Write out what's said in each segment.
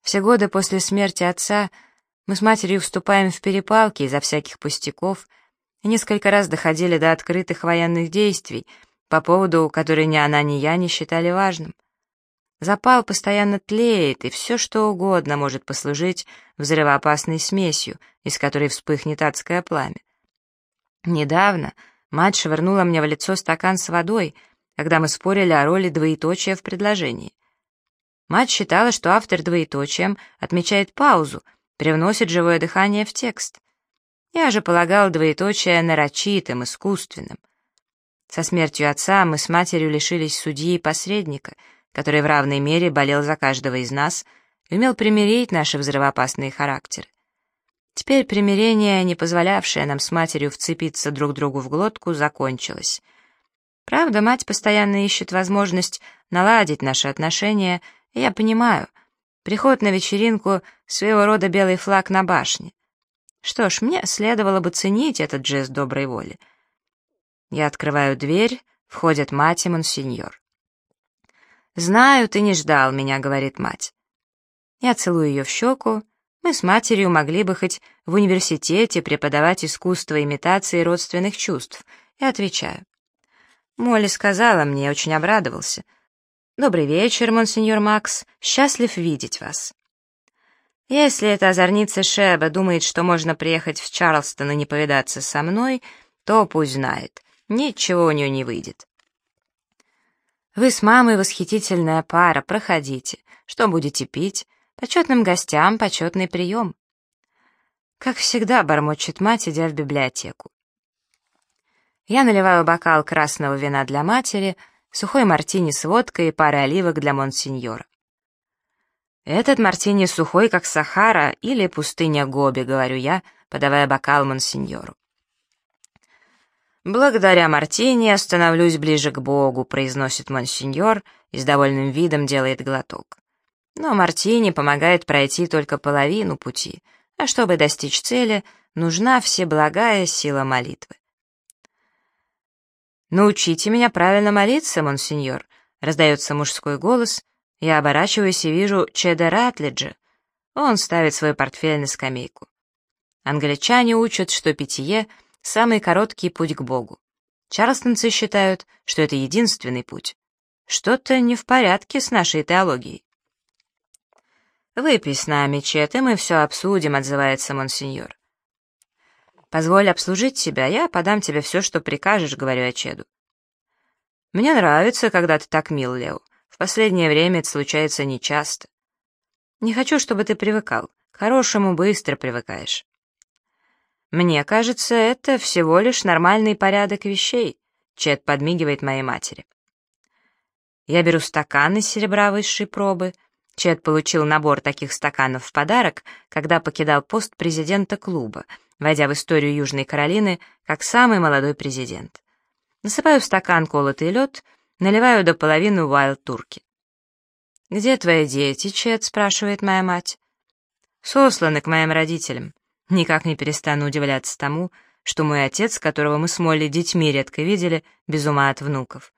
Все годы после смерти отца мы с матерью вступаем в перепалки из-за всяких пустяков и несколько раз доходили до открытых военных действий, по поводу, который ни она, ни я не считали важным. Запал постоянно тлеет, и все что угодно может послужить взрывоопасной смесью, из которой вспыхнет адское пламя. Недавно мать швырнула мне в лицо стакан с водой, когда мы спорили о роли двоеточия в предложении. Мать считала, что автор двоеточием отмечает паузу, привносит живое дыхание в текст. Я же полагал двоеточие нарочитым, искусственным. Со смертью отца мы с матерью лишились судьи и посредника, который в равной мере болел за каждого из нас и умел примирить наши взрывоопасные характеры. Теперь примирение, не позволявшее нам с матерью вцепиться друг другу в глотку, закончилось. Правда, мать постоянно ищет возможность наладить наши отношения, и я понимаю, приход на вечеринку — своего рода белый флаг на башне. Что ж, мне следовало бы ценить этот жест доброй воли. Я открываю дверь, входят мать и монсеньор. «Знаю, ты не ждал меня», — говорит мать. Я целую ее в щеку. Мы с матерью могли бы хоть в университете преподавать искусство имитации родственных чувств. И отвечаю. Молли сказала мне, я очень обрадовался. «Добрый вечер, монсеньор Макс. Счастлив видеть вас». Если эта озорница Шеба думает, что можно приехать в Чарльстон и не повидаться со мной, то пусть знает. Ничего у нее не выйдет. Вы с мамой восхитительная пара, проходите. Что будете пить? Почетным гостям почетный прием. Как всегда, бормочет мать, идя в библиотеку. Я наливаю бокал красного вина для матери, сухой мартини с водкой и парой оливок для монсеньора. Этот мартини сухой, как Сахара или пустыня Гоби, говорю я, подавая бокал монсеньору. «Благодаря мартини остановлюсь ближе к Богу», — произносит монсеньор и с довольным видом делает глоток. Но мартини помогает пройти только половину пути, а чтобы достичь цели, нужна всеблагая сила молитвы. «Научите меня правильно молиться, монсеньор», — раздается мужской голос. Я оборачиваюсь и вижу Чеда Ратлиджа. Он ставит свой портфель на скамейку. Англичане учат, что питье — самый короткий путь к Богу. Чарльстонцы считают, что это единственный путь. Что-то не в порядке с нашей теологией. «Выпей с нами, Чет, и мы все обсудим», — отзывается монсеньор. «Позволь обслужить тебя, я подам тебе все, что прикажешь», — говорю я Чеду. «Мне нравится, когда ты так мил, Лео. В последнее время это случается нечасто. Не хочу, чтобы ты привыкал. К хорошему быстро привыкаешь». «Мне кажется, это всего лишь нормальный порядок вещей», — Чет подмигивает моей матери. Я беру стакан из серебра высшей пробы. Чет получил набор таких стаканов в подарок, когда покидал пост президента клуба, войдя в историю Южной Каролины как самый молодой президент. Насыпаю в стакан колотый лед, наливаю до половины уайлд-турки. «Где твои дети, Чет?» — спрашивает моя мать. «Сосланы к моим родителям. Никак не перестану удивляться тому, что мой отец, которого мы с Молли детьми редко видели, без ума от внуков».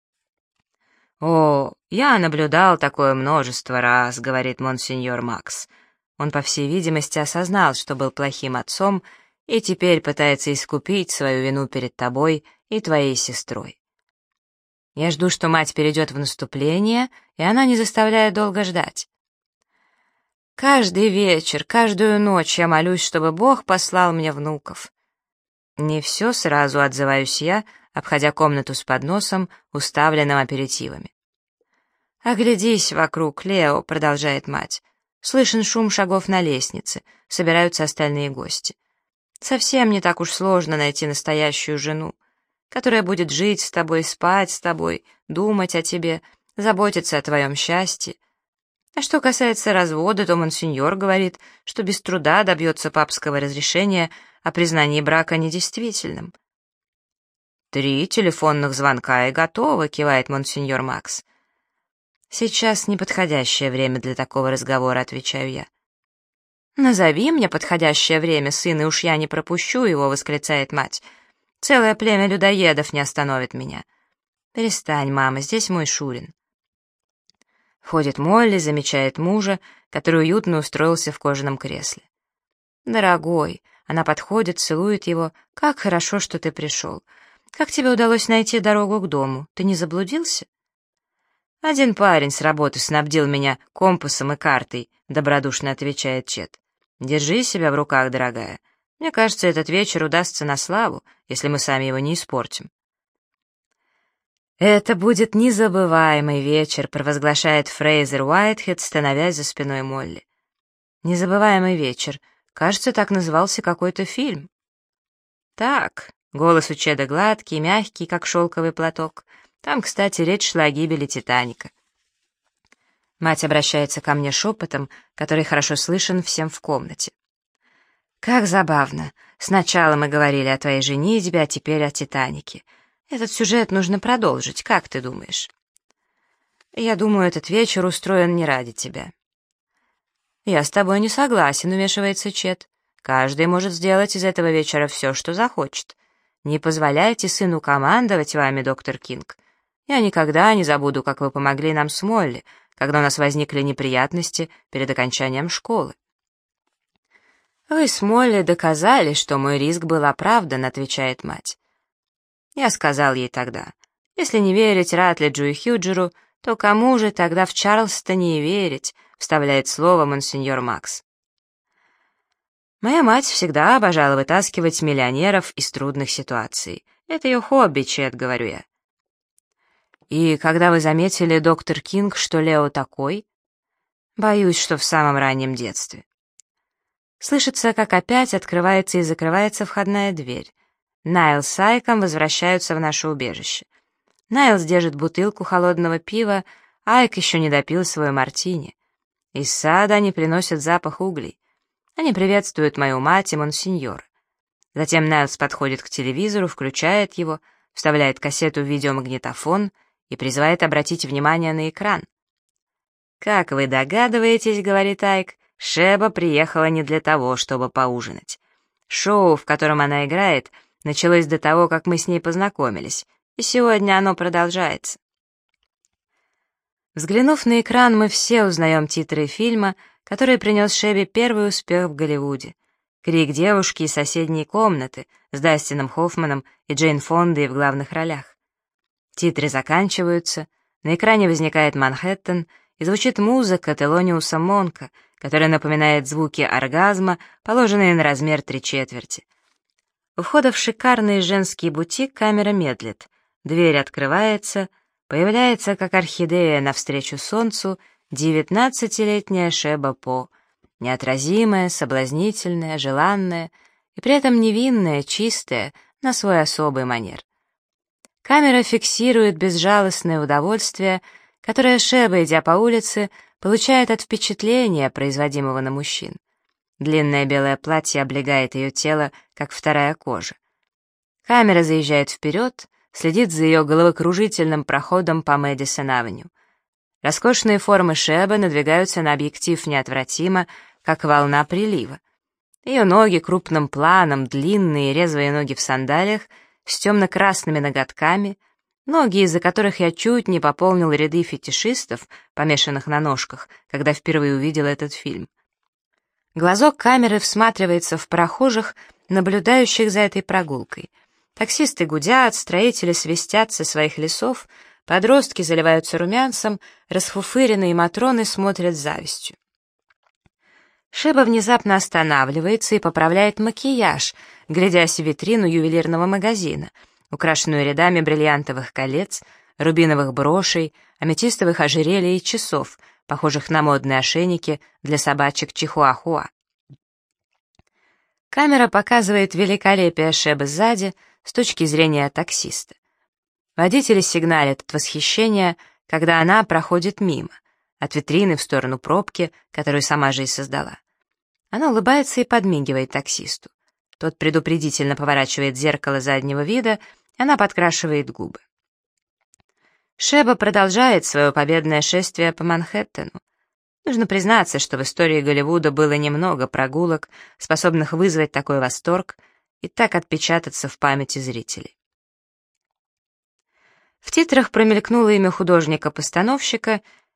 «О, я наблюдал такое множество раз», — говорит монсеньор Макс. Он, по всей видимости, осознал, что был плохим отцом, и теперь пытается искупить свою вину перед тобой и твоей сестрой. Я жду, что мать перейдет в наступление, и она не заставляет долго ждать. Каждый вечер, каждую ночь я молюсь, чтобы Бог послал мне внуков. Не все сразу, отзываюсь я, обходя комнату с подносом, уставленным аперитивами. «Оглядись вокруг, Лео», — продолжает мать. Слышен шум шагов на лестнице, собираются остальные гости. Совсем не так уж сложно найти настоящую жену, которая будет жить с тобой, спать с тобой, думать о тебе, заботиться о твоем счастье. А что касается развода, то монсеньор говорит, что без труда добьется папского разрешения о признании брака недействительным. 3 телефонных звонка и готово, кивает монсеньор Макс. Сейчас неподходящее время для такого разговора, отвечаю я. «Назови мне подходящее время, сын, и уж я не пропущу его», — восклицает мать. «Целое племя людоедов не остановит меня». «Перестань, мама, здесь мой Шурин». Входит Молли, замечает мужа, который уютно устроился в кожаном кресле. «Дорогой», она подходит, целует его. «Как хорошо, что ты пришел. Как тебе удалось найти дорогу к дому? Ты не заблудился?» «Один парень с работы снабдил меня компасом и картой», — добродушно отвечает Чет. «Держи себя в руках, дорогая. Мне кажется, этот вечер удастся на славу, если мы сами его не испортим». «Это будет незабываемый вечер», — провозглашает Фрейзер Уайтхед, становясь за спиной Молли. «Незабываемый вечер. Кажется, так назывался какой-то фильм». «Так», — голос у Чеда гладкий, мягкий, как шелковый платок. Там, кстати, речь шла о гибели «Титаника». Мать обращается ко мне шепотом, который хорошо слышен всем в комнате. «Как забавно. Сначала мы говорили о твоей женитьбе, а теперь о «Титанике». Этот сюжет нужно продолжить, как ты думаешь?» «Я думаю, этот вечер устроен не ради тебя». «Я с тобой не согласен», — вмешивается Чет. «Каждый может сделать из этого вечера все, что захочет. Не позволяйте сыну командовать вами, доктор Кинг. Я никогда не забуду, как вы помогли нам с Молли, когда у нас возникли неприятности перед окончанием школы». «Вы с Молли доказали, что мой риск был оправдан», — отвечает мать. Я сказал ей тогда, если не верить Ратлиджу и Хьюджеру, то кому же тогда в Чарльстоне и верить, вставляет слово монсеньор Макс. Моя мать всегда обожала вытаскивать миллионеров из трудных ситуаций. Это ее хобби, Чет, говорю я. И когда вы заметили, доктор Кинг, что Лео такой? Боюсь, что в самом раннем детстве. Слышится, как опять открывается и закрывается входная дверь. Найлс с Айком возвращаются в наше убежище. Найлс держит бутылку холодного пива, Айк еще не допил свой мартини. Из сада они приносят запах углей. Они приветствуют мою мать и монсеньора. Затем Найлс подходит к телевизору, включает его, вставляет кассету в видеомагнитофон и призывает обратить внимание на экран. «Как вы догадываетесь, — говорит Айк, — Шеба приехала не для того, чтобы поужинать. Шоу, в котором она играет, началось до того, как мы с ней познакомились, и сегодня оно продолжается». Взглянув на экран, мы все узнаем титры фильма, который принес Шебе первый успех в Голливуде. «Крик девушки» из соседней комнаты с Дастином Хоффманом и Джейн Фондой в главных ролях. Титры заканчиваются, на экране возникает Манхэттен, и звучит музыка Телониуса Монка, которая напоминает звуки оргазма, положенные на размер 3/4. У входа в шикарный женский бутик камера медлит. Дверь открывается, появляется, как орхидея навстречу солнцу, 19-летняя Шеба По, неотразимая, соблазнительная, желанная и при этом невинная, чистая, на свой особый манер. Камера фиксирует безжалостное удовольствие, которое Шеба, идя по улице, получает от впечатления, производимого на мужчин. Длинное белое платье облегает ее тело, как вторая кожа. Камера заезжает вперед, следит за ее головокружительным проходом по Мэдисон-авеню. Роскошные формы Шебы надвигаются на объектив неотвратимо, как волна прилива. Ее ноги крупным планом, длинные резвые ноги в сандалиях, с темно-красными ноготками, ноги, из-за которых я чуть не пополнил ряды фетишистов, помешанных на ножках, когда впервые увидел этот фильм. Глазок камеры всматривается в прохожих, наблюдающих за этой прогулкой. Таксисты гудят, строители свистят со своих лесов, подростки заливаются румянцем, расфуфыренные матроны смотрят с завистью. Шеба внезапно останавливается и поправляет макияж, глядясь в витрину ювелирного магазина, украшенную рядами бриллиантовых колец, рубиновых брошей, аметистовых ожерелий и часов, похожих на модные ошейники для собачек чихуахуа. Камера показывает великолепие Шебы сзади с точки зрения таксиста. Водители сигналят от восхищения, когда она проходит мимо, от витрины в сторону пробки, которую сама же и создала. Она улыбается и подмигивает таксисту. Тот предупредительно поворачивает зеркало заднего вида, и она подкрашивает губы. Шеба продолжает свое победное шествие по Манхэттену. Нужно признаться, что в истории Голливуда было немного прогулок, способных вызвать такой восторг и так отпечататься в памяти зрителей. В титрах промелькнуло имя художника-постановщика,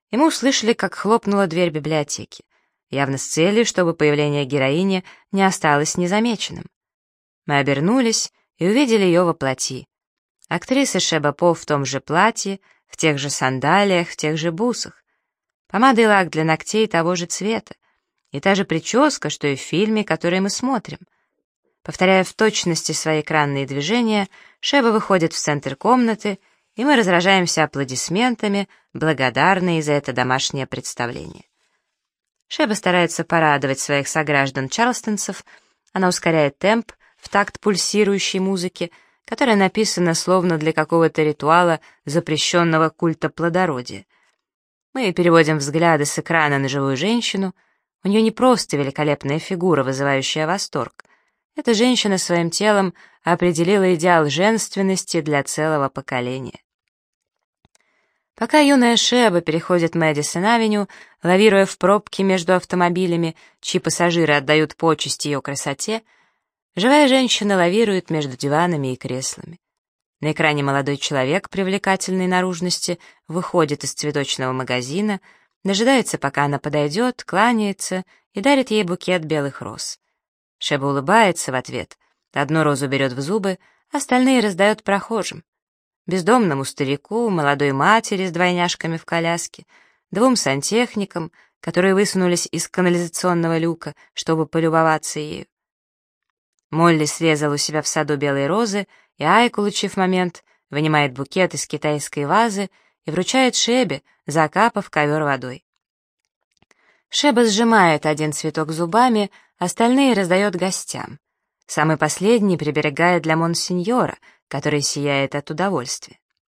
и мы услышали, как хлопнула дверь библиотеки, явно с целью, чтобы появление героини не осталось незамеченным. Мы обернулись и увидели ее во плоти. Актриса Шеба По в том же платье, в тех же сандалиях, в тех же бусах. Помада и лак для ногтей того же цвета, и та же прическа, что и в фильме, который мы смотрим. Повторяя в точности свои экранные движения, Шеба выходит в центр комнаты, и мы разражаемся аплодисментами, благодарные за это домашнее представление. Шеба старается порадовать своих сограждан-чарлстонцев, она ускоряет темп в такт пульсирующей музыки, которая написана словно для какого-то ритуала запрещенного культа плодородия. Мы переводим взгляды с экрана на живую женщину. У нее не просто великолепная фигура, вызывающая восторг. Эта женщина своим телом определила идеал женственности для целого поколения. Пока юная Шеба переходит Мэдисон-авеню, лавируя в пробке между автомобилями, чьи пассажиры отдают почесть ее красоте, живая женщина лавирует между диванами и креслами. На экране молодой человек привлекательной наружности выходит из цветочного магазина, дожидается, пока она подойдет, кланяется и дарит ей букет белых роз. Шеба улыбается в ответ, одну розу берет в зубы, остальные раздает прохожим. Бездомному старику, молодой матери с двойняшками в коляске, двум сантехникам, которые высунулись из канализационного люка, чтобы полюбоваться ею. Молли срезал у себя в саду белые розы, и Айк, улучив момент, вынимает букет из китайской вазы и вручает Шебе, закапав ковер водой. Шеба сжимает один цветок зубами, остальные раздает гостям. Самый последний приберегает для монсеньора, который сияет от удовольствия.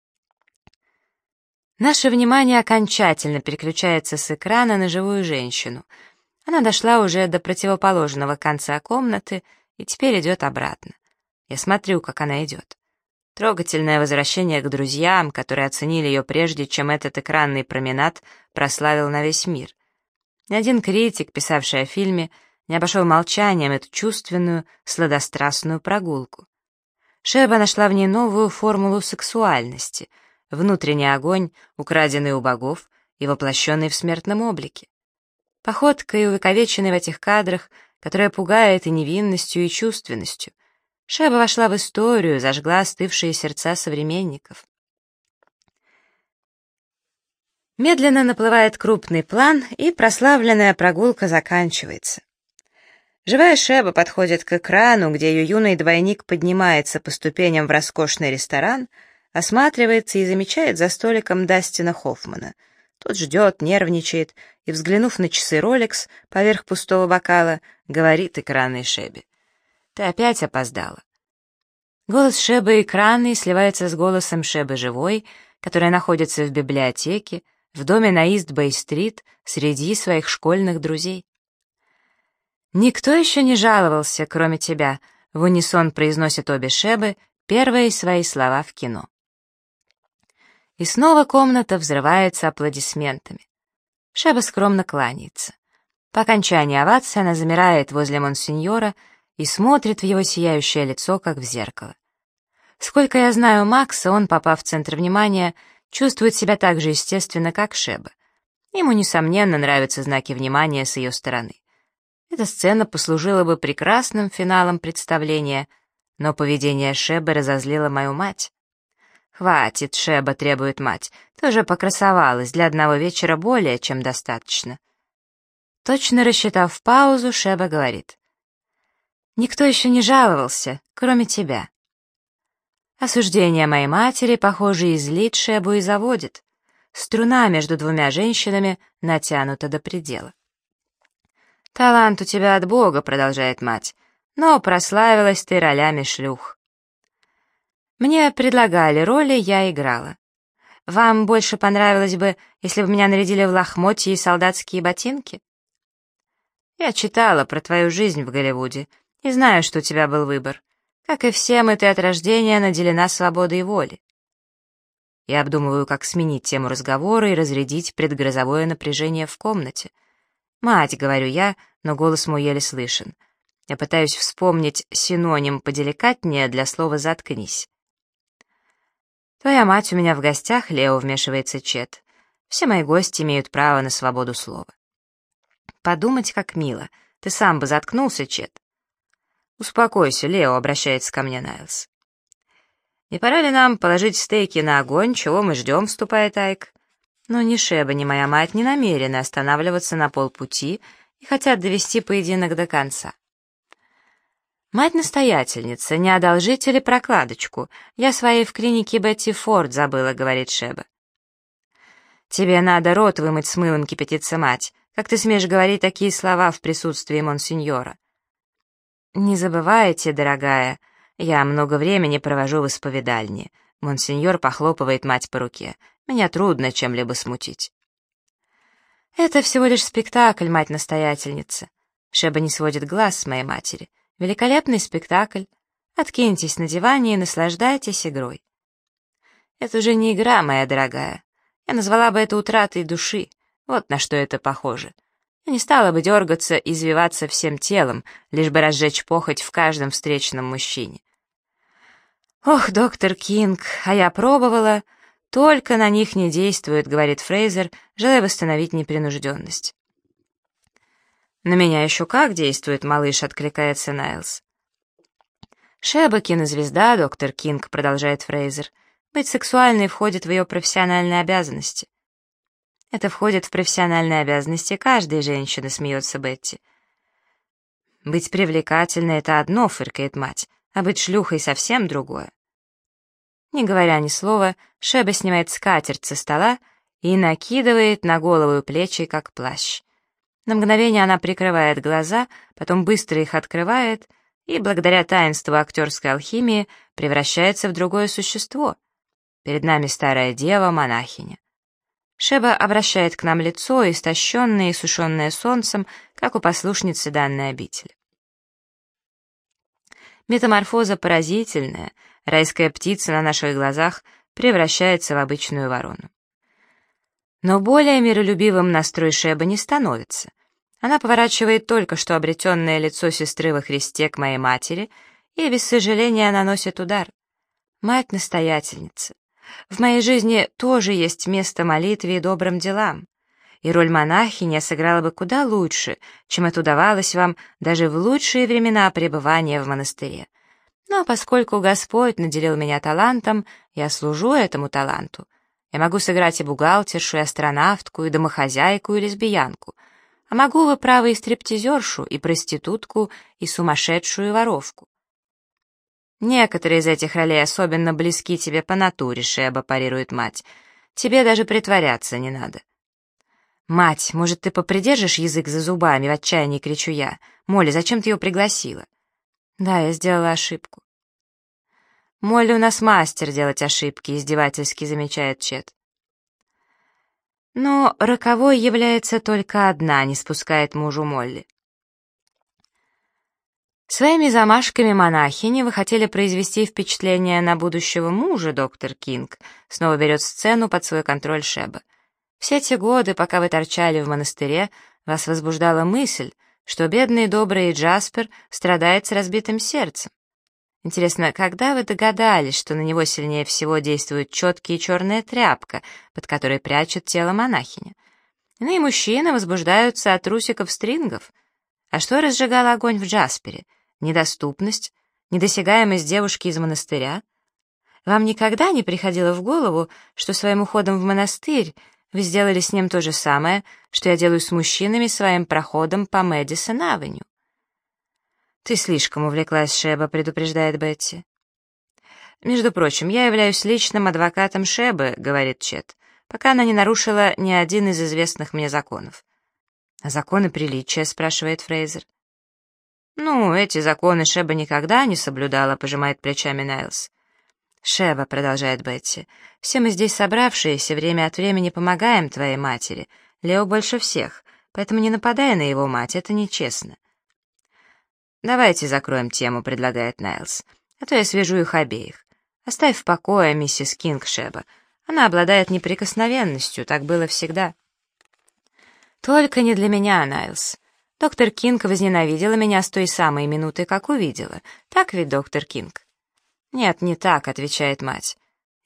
Наше внимание окончательно переключается с экрана на живую женщину. Она дошла уже до противоположного конца комнаты и теперь идет обратно. Я смотрю, как она идет. Трогательное возвращение к друзьям, которые оценили ее прежде, чем этот экранный променад прославил на весь мир. Ни один критик, писавший о фильме, не обошел молчанием эту чувственную, сладострастную прогулку. Шеба нашла в ней новую формулу сексуальности, внутренний огонь, украденный у богов и воплощенный в смертном облике. Походкой, увековеченной в этих кадрах, которая пугает и невинностью, и чувственностью, Шеба вошла в историю, зажгла остывшие сердца современников. Медленно наплывает крупный план, и прославленная прогулка заканчивается. Живая Шеба подходит к экрану, где ее юный двойник поднимается по ступеням в роскошный ресторан, осматривается и замечает за столиком Дастина Хоффмана. Тот ждет, нервничает и, взглянув на часы Rolex поверх пустого бокала, говорит экранной Шебе: «Ты опять опоздала». Голос Шебы экранный сливается с голосом Шебы живой, которая находится в библиотеке, в доме на Ист-Бэй-стрит среди своих школьных друзей. «Никто еще не жаловался, кроме тебя», — в унисон произносят обе Шебы первые свои слова в кино. И снова комната взрывается аплодисментами. Шеба скромно кланяется. По окончании овации она замирает возле монсеньора и смотрит в его сияющее лицо, как в зеркало. Сколько я знаю Макса, он, попав в центр внимания, чувствует себя так же естественно, как Шеба. Ему, несомненно, нравятся знаки внимания с ее стороны. Эта сцена послужила бы прекрасным финалом представления, но поведение Шебы разозлило мою мать. «Хватит, Шеба», — требует мать, — «ты уже покрасовалась, для одного вечера более чем достаточно». Точно рассчитав паузу, Шеба говорит: «Никто еще не жаловался, кроме тебя». Осуждение моей матери, похоже, и злит Шебу и заводит. Струна между двумя женщинами натянута до предела. «Талант у тебя от Бога», — продолжает мать, — «но прославилась ты ролями шлюх». Мне предлагали роли, я играла. Вам больше понравилось бы, если бы меня нарядили в лохмотья и солдатские ботинки? Я читала про твою жизнь в Голливуде и знаю, что у тебя был выбор. Как и все мы, ты от рождения наделена свободой воли. Я обдумываю, как сменить тему разговора и разрядить предгрозовое напряжение в комнате. «Мать», — говорю я, но голос мой еле слышен. Я пытаюсь вспомнить синоним поделикатнее для слова «заткнись». «Твоя мать у меня в гостях», — Лео, вмешивается Чет. Все мои гости имеют право на свободу слова. Подумать, как мило. Ты сам бы заткнулся, Чет. Успокойся, Лео, обращается ко мне Найлс. Не пора ли нам положить стейки на огонь, чего мы ждем, вступает Айк. Но ни Шеба, ни моя мать не намерены останавливаться на полпути и хотят довести поединок до конца. «Мать-настоятельница, не одолжите ли прокладочку? Я своей в клинике Бетти Форд забыла», — говорит Шеба. «Тебе надо рот вымыть с мылом», — кипятится мать. «Как ты смеешь говорить такие слова в присутствии монсеньора?» «Не забывайте, дорогая, я много времени провожу в исповедальне». Монсеньор похлопывает мать по руке. «Меня трудно чем-либо смутить». «Это всего лишь спектакль, мать-настоятельница». Шеба не сводит глаз с моей матери. «Великолепный спектакль. Откиньтесь на диване и наслаждайтесь игрой». «Это уже не игра, моя дорогая. Я назвала бы это утратой души. Вот на что это похоже. Я не стала бы дергаться и извиваться всем телом, лишь бы разжечь похоть в каждом встречном мужчине». «Ох, доктор Кинг, а я пробовала. Только на них не действует», — говорит Фрейзер, желая восстановить непринужденность. «На меня еще как действует, малыш», — откликается Найлс. «Шеба кинозвезда, доктор Кинг», — продолжает Фрейзер. «Быть сексуальной входит в ее профессиональные обязанности». «Это входит в профессиональные обязанности каждой женщины», — смеется Бетти. «Быть привлекательной — это одно», — фыркает мать, «а быть шлюхой — совсем другое». Не говоря ни слова, Шеба снимает скатерть со стола и накидывает на голову и плечи, как плащ. На мгновение она прикрывает глаза, потом быстро их открывает и, благодаря таинству актерской алхимии, превращается в другое существо. Перед нами старая дева-монахиня. Шеба обращает к нам лицо, истощенное и сушеное солнцем, как у послушницы данной обители. Метаморфоза поразительная, райская птица на наших глазах превращается в обычную ворону. Но более миролюбивым настрой Шеба не становится. Она поворачивает только что обретенное лицо сестры во Христе к моей матери и без сожаления наносит удар. Мать-настоятельница, в моей жизни тоже есть место молитве и добрым делам, и роль монахини я сыграла бы куда лучше, чем это удавалось вам даже в лучшие времена пребывания в монастыре. Но поскольку Господь наделил меня талантом, я служу этому таланту. Я могу сыграть и бухгалтершу, и астронавтку, и домохозяйку, и лесбиянку. А могу вы, право, и стриптизершу, и проститутку, и сумасшедшую, и воровку. Некоторые из этих ролей особенно близки тебе по натуре, Шеба, парирует мать. Тебе даже притворяться не надо. «Мать, может, ты попридержишь язык за зубами?» — в отчаянии кричу я. «Молли, зачем ты ее пригласила?» «Да, я сделала ошибку». «Молли у нас мастер делать ошибки», — издевательски замечает Чет. Но роковой является только одна, не спускает мужу Молли. Своими замашками монахини вы хотели произвести впечатление на будущего мужа, доктор Кинг, снова берет сцену под свой контроль Шеба. Все те годы, пока вы торчали в монастыре, вас возбуждала мысль, что бедный добрый Джаспер страдает с разбитым сердцем. Интересно, когда вы догадались, что на него сильнее всего действует четкая черная тряпка, под которой прячут тело монахини? Иные мужчины возбуждаются от трусиков-стрингов. А что разжигало огонь в Джаспере? Недоступность? Недосягаемость девушки из монастыря? Вам никогда не приходило в голову, что своим уходом в монастырь вы сделали с ним то же самое, что я делаю с мужчинами своим проходом по Мэдисон-авеню? «Ты слишком увлеклась, Шеба», — предупреждает Бетти. «Между прочим, я являюсь личным адвокатом Шебы», — говорит Чет, «пока она не нарушила ни один из известных мне законов». «А законы приличия?» — спрашивает Фрейзер. «Ну, эти законы Шеба никогда не соблюдала», — пожимает плечами Найлс. «Шеба», — продолжает Бетти, — «все мы здесь собравшиеся время от времени помогаем твоей матери, Лео больше всех, поэтому не нападай на его мать, это нечестно». «Давайте закроем тему», — предлагает Найлс, «а то я свяжу их обеих. Оставь в покое миссис Кинг, Шеба. Она обладает неприкосновенностью, так было всегда». «Только не для меня, Найлс. Доктор Кинг возненавидела меня с той самой минуты, как увидела. Так ведь, доктор Кинг?» «Нет, не так», — отвечает мать.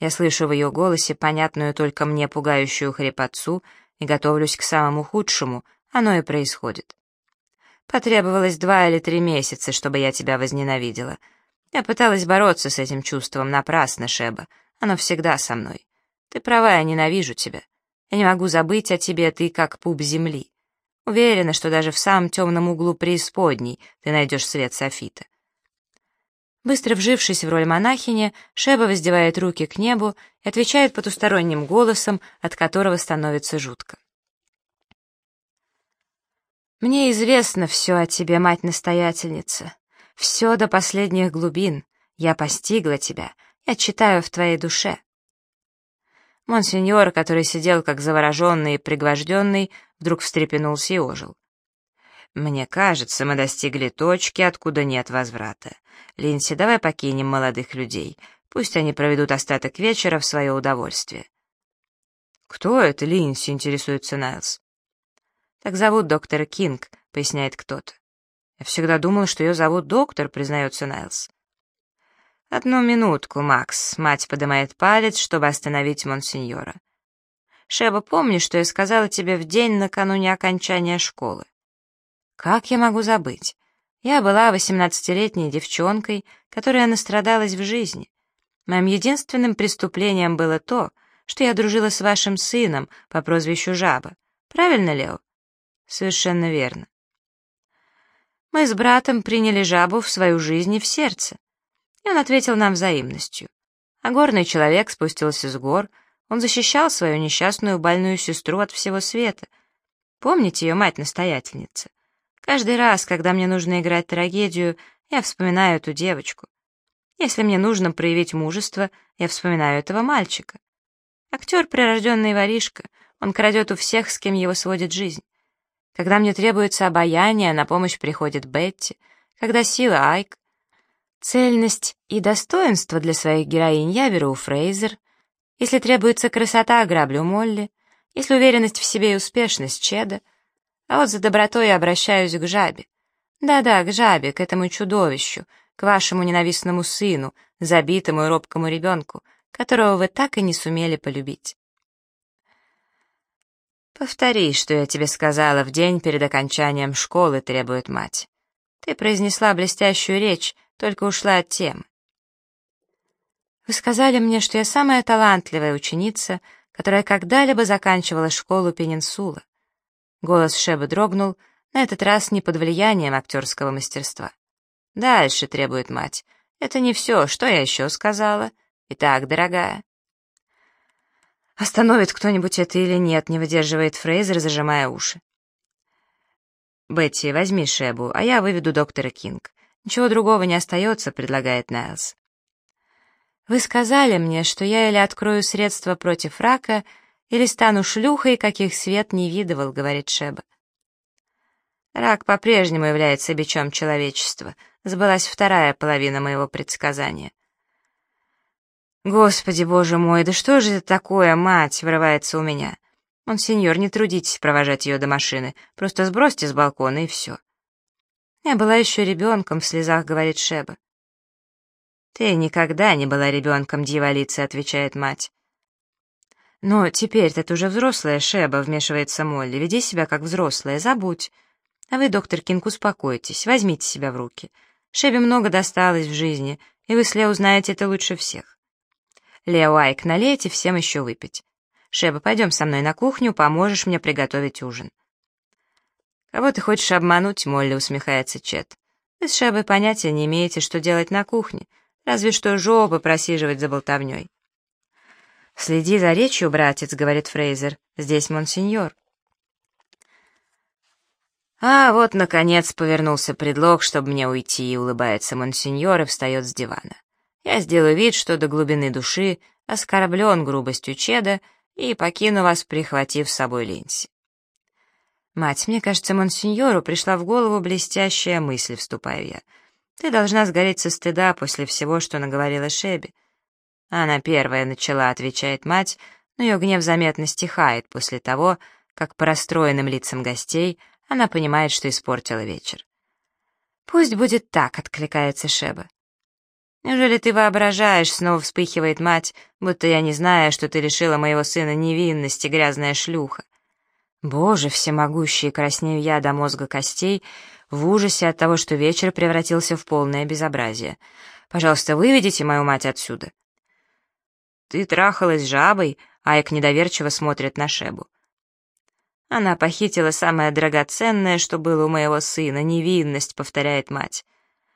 Я слышу в ее голосе понятную только мне пугающую хрипотцу и готовлюсь к самому худшему, оно и происходит. Потребовалось 2 или 3 месяца, чтобы я тебя возненавидела. Я пыталась бороться с этим чувством напрасно, Шеба. Оно всегда со мной. Ты права, я ненавижу тебя. Я не могу забыть о тебе, ты как пуп земли. Уверена, что даже в самом темном углу преисподней ты найдешь свет софита. Быстро вжившись в роль монахини, Шеба воздевает руки к небу и отвечает потусторонним голосом, от которого становится жутко. «Мне известно все о тебе, мать-настоятельница. Все до последних глубин. Я постигла тебя. Я читаю в твоей душе». Монсеньор, который сидел как завороженный и пригвожденный, вдруг встрепенулся и ожил. «Мне кажется, мы достигли точки, откуда нет возврата. Линдси, давай покинем молодых людей. Пусть они проведут остаток вечера в свое удовольствие». «Кто это Линдси?» — интересуется Найлс. «Так зовут доктора Кинг», — поясняет кто-то. «Я всегда думал, что ее зовут доктор», — признается Найлс. «Одну минутку, Макс», — мать поднимает палец, чтобы остановить монсеньора. «Шеба, помни, что я сказала тебе в день накануне окончания школы?» «Как я могу забыть? Я была 18-летней девчонкой, которая настрадалась в жизни. Моим единственным преступлением было то, что я дружила с вашим сыном по прозвищу Жаба. Правильно, Лео?» «Совершенно верно». «Мы с братом приняли Жабу в свою жизнь и в сердце. И он ответил нам взаимностью. А горный человек спустился с гор, он защищал свою несчастную больную сестру от всего света. Помните ее мать-настоятельница? Каждый раз, когда мне нужно играть трагедию, я вспоминаю эту девочку. Если мне нужно проявить мужество, я вспоминаю этого мальчика. Актер — прирожденный воришка, он крадет у всех, с кем его сводит жизнь. Когда мне требуется обаяние, на помощь приходит Бетти, когда сила — Айк. Цельность и достоинство для своих героинь я беру у Фрейзер. Если требуется красота, граблю Молли. Если уверенность в себе и успешность — Чеда. А вот за добротой я обращаюсь к Жабе. Да-да, к Жабе, к этому чудовищу, к вашему ненавистному сыну, забитому и робкому ребенку, которого вы так и не сумели полюбить. «Повтори, что я тебе сказала в день перед окончанием школы», — требует мать. «Ты произнесла блестящую речь, только ушла от темы». «Вы сказали мне, что я самая талантливая ученица, которая когда-либо заканчивала школу Пенинсула». Голос Шебы дрогнул, на этот раз не под влиянием актерского мастерства. «Дальше», — требует мать. «Это не все, что я еще сказала? Итак, дорогая». «Остановит кто-нибудь это или нет?» — не выдерживает Фрейзер, зажимая уши. «Бетти, возьми Шебу, а я выведу доктора Кинг. Ничего другого не остается», — предлагает Найлс. «Вы сказали мне, что я или открою средства против рака, или стану шлюхой, каких свет не видывал», — говорит Шеба. «Рак по-прежнему является бичом человечества», — сбылась вторая половина моего предсказания. «Господи, боже мой, да что же это такое, мать?» — вырывается у меня. «Монсеньор, не трудитесь провожать ее до машины, просто сбросьте с балкона и все». «Я была еще ребенком», — в слезах говорит Шеба. «Ты никогда не была ребенком, дьяволица», — отвечает мать. «Но теперь-то ты уже взрослая, Шеба», — вмешивается Молли. «Веди себя как взрослая, забудь. А вы, доктор Кинг, успокойтесь, возьмите себя в руки. Шебе много досталось в жизни, и вы с Лео знаете это лучше всех. Лео, Айк, налейте всем еще выпить. Шеба, пойдем со мной на кухню, поможешь мне приготовить ужин». «Кого ты хочешь обмануть, Молли?» — усмехается Чет. «Вы с Шебой понятия не имеете, что делать на кухне, разве что жопы просиживать за болтовней». «Следи за речью, братец», — говорит Фрейзер. «Здесь монсеньор». «А вот, наконец, повернулся предлог, чтобы мне уйти», — улыбается монсеньор и встает с дивана. «Я сделаю вид, что до глубины души оскорблен грубостью Чеда и покину вас, прихватив с собой Линдси». «Мать, мне кажется, монсеньору пришла в голову блестящая мысль», — вступаю я. «Ты должна сгореть со стыда после всего, что наговорила Шебе». «Она первая начала», — отвечает мать, но ее гнев заметно стихает после того, как по расстроенным лицам гостей она понимает, что испортила вечер. «Пусть будет так», — откликается Шеба. Неужели ты воображаешь, снова вспыхивает мать, будто я не знаю, что ты лишила моего сына невинности, грязная шлюха. Боже всемогущий, краснею я до мозга костей, в ужасе от того, что вечер превратился в полное безобразие. Пожалуйста, выведите мою мать отсюда. Ты трахалась с жабой, Айк недоверчиво смотрит на Шебу. Она похитила самое драгоценное, что было у моего сына, невинность, повторяет мать.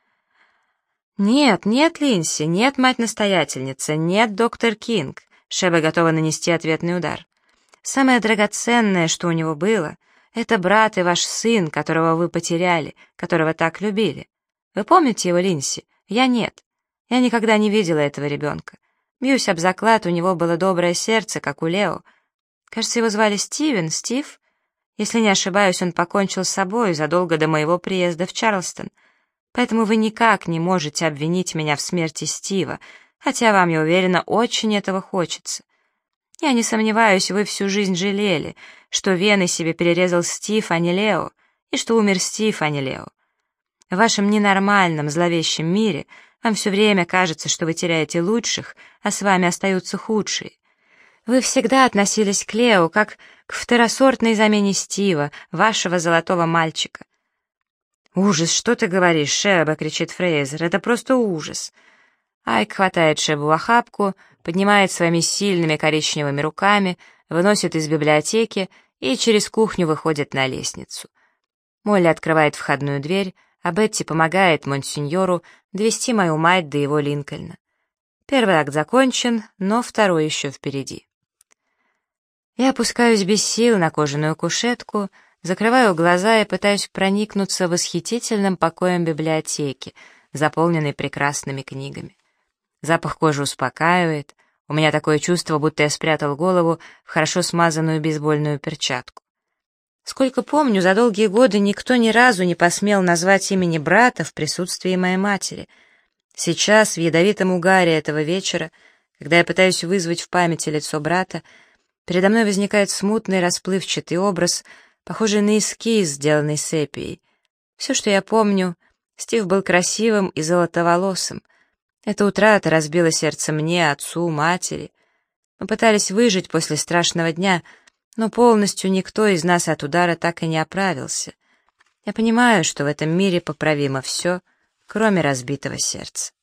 «Нет, нет, Линси, нет, мать-настоятельница, нет, доктор Кинг». Шеба готова нанести ответный удар. «Самое драгоценное, что у него было, это брат и ваш сын, которого вы потеряли, которого так любили. Вы помните его, Линси? Я нет. Я никогда не видела этого ребенка. Бьюсь об заклад, у него было доброе сердце, как у Лео. Кажется, его звали Стивен, Стив? Если не ошибаюсь, он покончил с собой задолго до моего приезда в Чарльстон. Поэтому вы никак не можете обвинить меня в смерти Стива, хотя вам, я уверена, очень этого хочется. Я не сомневаюсь, вы всю жизнь жалели, что вены себе перерезал Стив, а не Лео, и что умер Стив, а не Лео. В вашем ненормальном, зловещем мире вам все время кажется, что вы теряете лучших, а с вами остаются худшие. Вы всегда относились к Лео как к второсортной замене Стива, вашего золотого мальчика. «Ужас, что ты говоришь, Шеба!» — кричит Фрейзер. «Это просто ужас!» Айк хватает Шебу в охапку, поднимает своими сильными коричневыми руками, выносит из библиотеки и через кухню выходит на лестницу. Молли открывает входную дверь, а Бетти помогает монсеньору довести мою мать до его Линкольна. Первый акт закончен, но второй еще впереди. Я опускаюсь без сил на кожаную кушетку, закрываю глаза и пытаюсь проникнуться восхитительным покоем библиотеки, заполненной прекрасными книгами. Запах кожи успокаивает, у меня такое чувство, будто я спрятал голову в хорошо смазанную бейсбольную перчатку. Сколько помню, за долгие годы никто ни разу не посмел назвать имени брата в присутствии моей матери. Сейчас, в ядовитом угаре этого вечера, когда я пытаюсь вызвать в памяти лицо брата, передо мной возникает смутный расплывчатый образ, похожий на эскиз, сделанный сепией. Все, что я помню, Стив был красивым и золотоволосым. Эта утрата разбила сердце мне, отцу, матери. Мы пытались выжить после страшного дня, но полностью никто из нас от удара так и не оправился. Я понимаю, что в этом мире поправимо все, кроме разбитого сердца.